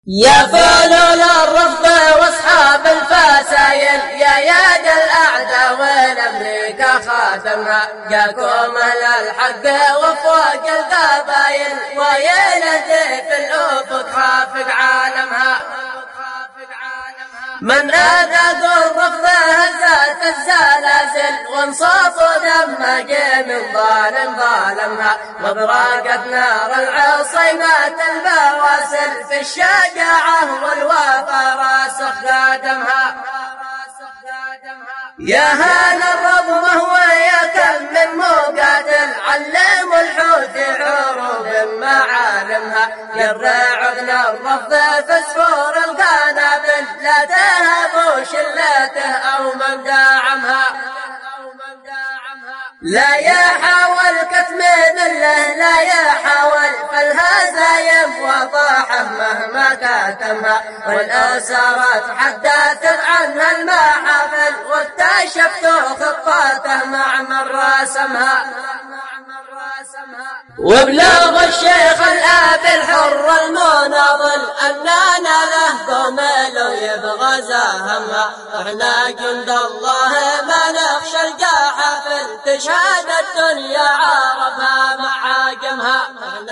يا فلول الرفض واصحاب الفسايل يا يد الاعداء والامريكا خاتمها، جاكم اهل الحق وفوق القبايل ويلتي في الافق خافق عالمها. من اذاق الرفض هزت الزلازل وانصافوا دمج من ظالمها، وبراقت نار العصيمات البواسل في الشجاعة والوفا راسخ قدمها. يا هل الرضمه ويا كم من مقاتل علموا الحوث عروب معالمها، يرعون الرفض في سفور القنابل لا تهبوا شلته او من داعمها. لا يحاول كتم ذله لا يحاول فالهزايم وضاحه مهما كاتمها، والاسارات حدثت عنها المحافل واكتشفتوا خطته مع من راسمها. وبلغ الشيخ الاب الحر المناضل اننا له قومل ويبغى زاهمها، احنا جند الله ما نخشى القحافل تشهد الدنيا عرفها معاقمها.